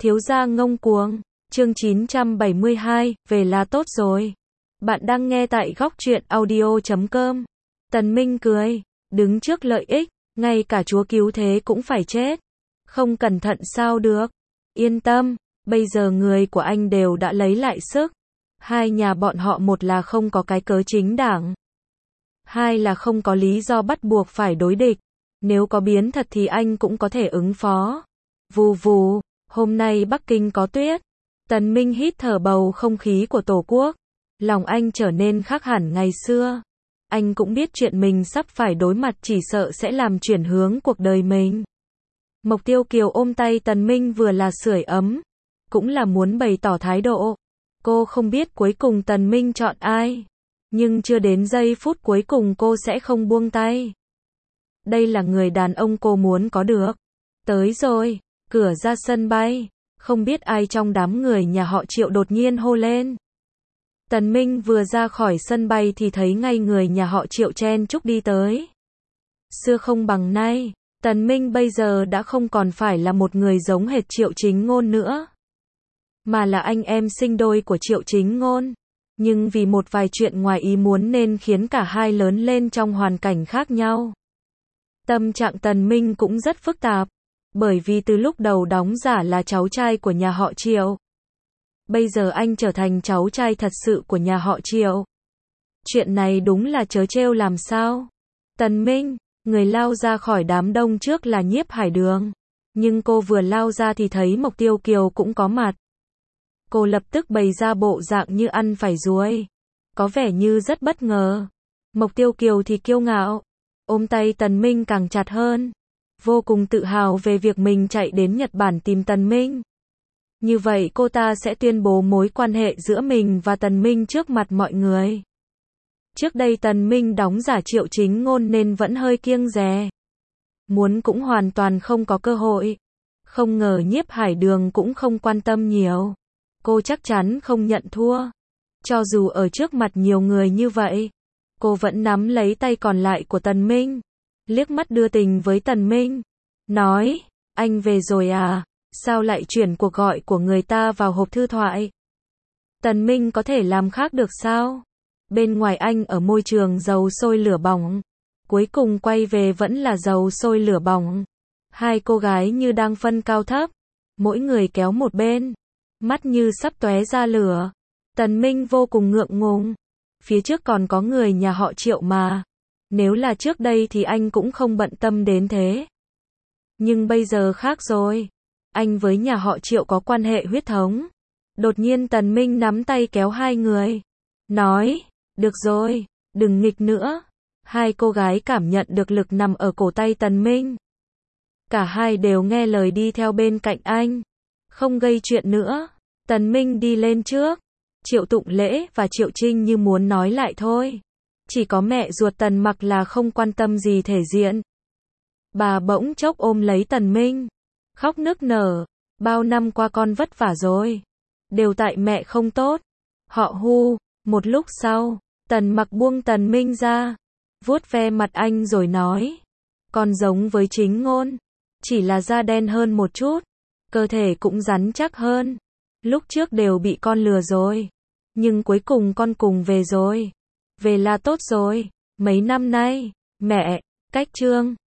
Thiếu gia ngông cuồng, chương 972, về là tốt rồi. Bạn đang nghe tại góc truyện audio.com. Tần Minh cười, đứng trước lợi ích, ngay cả chúa cứu thế cũng phải chết. Không cẩn thận sao được. Yên tâm, bây giờ người của anh đều đã lấy lại sức. Hai nhà bọn họ, một là không có cái cớ chính đáng, hai là không có lý do bắt buộc phải đối địch. Nếu có biến thật thì anh cũng có thể ứng phó. Vù vù, hôm nay Bắc Kinh có tuyết. Tần Minh hít thở bầu không khí của Tổ quốc. Lòng anh trở nên khác hẳn ngày xưa. Anh cũng biết chuyện mình sắp phải đối mặt chỉ sợ sẽ làm chuyển hướng cuộc đời mình. Mộc Tiêu Kiều ôm tay Tần Minh vừa là sưởi ấm, cũng là muốn bày tỏ thái độ. Cô không biết cuối cùng Tần Minh chọn ai, nhưng chưa đến giây phút cuối cùng cô sẽ không buông tay. Đây là người đàn ông cô muốn có được. Tới rồi, cửa ra sân bay, không biết ai trong đám người nhà họ Triệu đột nhiên hô lên. Tần Minh vừa ra khỏi sân bay thì thấy ngay người nhà họ Triệu chen chúc đi tới. Xưa không bằng nay, Tần Minh bây giờ đã không còn phải là một người giống hệt Triệu Chính Ngôn nữa, mà là anh em sinh đôi của Triệu Chính Ngôn. Nhưng vì một vài chuyện ngoài ý muốn nên khiến cả hai lớn lên trong hoàn cảnh khác nhau. Tâm trạng Tần Minh cũng rất phức tạp, bởi vì từ lúc đầu đóng giả là cháu trai của nhà họ Triệu, bây giờ anh trở thành cháu trai thật sự của nhà họ Triệu. Chuyện này đúng là trớ trêu làm sao. Tần Minh, người lao ra khỏi đám đông trước là Nhiếp Hải Đường, nhưng cô vừa lao ra thì thấy Mộc Tiêu Kiều cũng có mặt. Cô lập tức bày ra bộ dạng như ăn phải ruồi, có vẻ như rất bất ngờ. Mộc Tiêu Kiều thì kiêu ngạo, ôm tay Tần Minh càng chặt hơn, vô cùng tự hào về việc mình chạy đến Nhật Bản tìm Tần Minh. Như vậy cô ta sẽ tuyên bố mối quan hệ giữa mình và Tần Minh trước mặt mọi người. Trước đây Tần Minh đóng giả Triệu Chính Ngôn nên vẫn hơi kiêng dè, muốn cũng hoàn toàn không có cơ hội. Không ngờ Nhiếp Hải Đường cũng không quan tâm nhiều. Cô chắc chắn không nhận thua. Cho dù ở trước mặt nhiều người như vậy, cô vẫn nắm lấy tay còn lại của Tần Minh, liếc mắt đưa tình với Tần Minh, nói, anh về rồi à, sao lại chuyển cuộc gọi của người ta vào hộp thư thoại? Tần Minh có thể làm khác được sao? Bên ngoài anh ở môi trường dầu sôi lửa bỏng, cuối cùng quay về vẫn là dầu sôi lửa bỏng. Hai cô gái như đang phân cao thấp, mỗi người kéo một bên, mắt như sắp tóe ra lửa. Tần Minh vô cùng ngượng ngùng. Phía trước còn có người nhà họ Triệu mà. Nếu là trước đây thì anh cũng không bận tâm đến thế. Nhưng bây giờ khác rồi. Anh với nhà họ Triệu có quan hệ huyết thống. Đột nhiên Tần Minh nắm tay kéo hai người, nói, được rồi, đừng nghịch nữa. Hai cô gái cảm nhận được lực nằm ở cổ tay Tần Minh. Cả hai đều nghe lời đi theo bên cạnh anh. Không gây chuyện nữa. Tần Minh đi lên trước. Triệu Tụng Lễ và Triệu Trinh như muốn nói lại thôi. Chỉ có mẹ ruột Tần Mặc là không quan tâm gì thể diện. Bà bỗng chốc ôm lấy Tần Minh, khóc nức nở. Bao năm qua con vất vả rồi. Đều tại mẹ không tốt. Họ hu. Một lúc sau, Tần Mặc buông Tần Minh ra, vuốt ve mặt anh rồi nói, con giống với Chính Ngôn, chỉ là da đen hơn một chút, cơ thể cũng rắn chắc hơn. Lúc trước đều bị con lừa rồi, nhưng cuối cùng con cùng về rồi. Về là tốt rồi. Mấy năm nay, mẹ, cách Trương,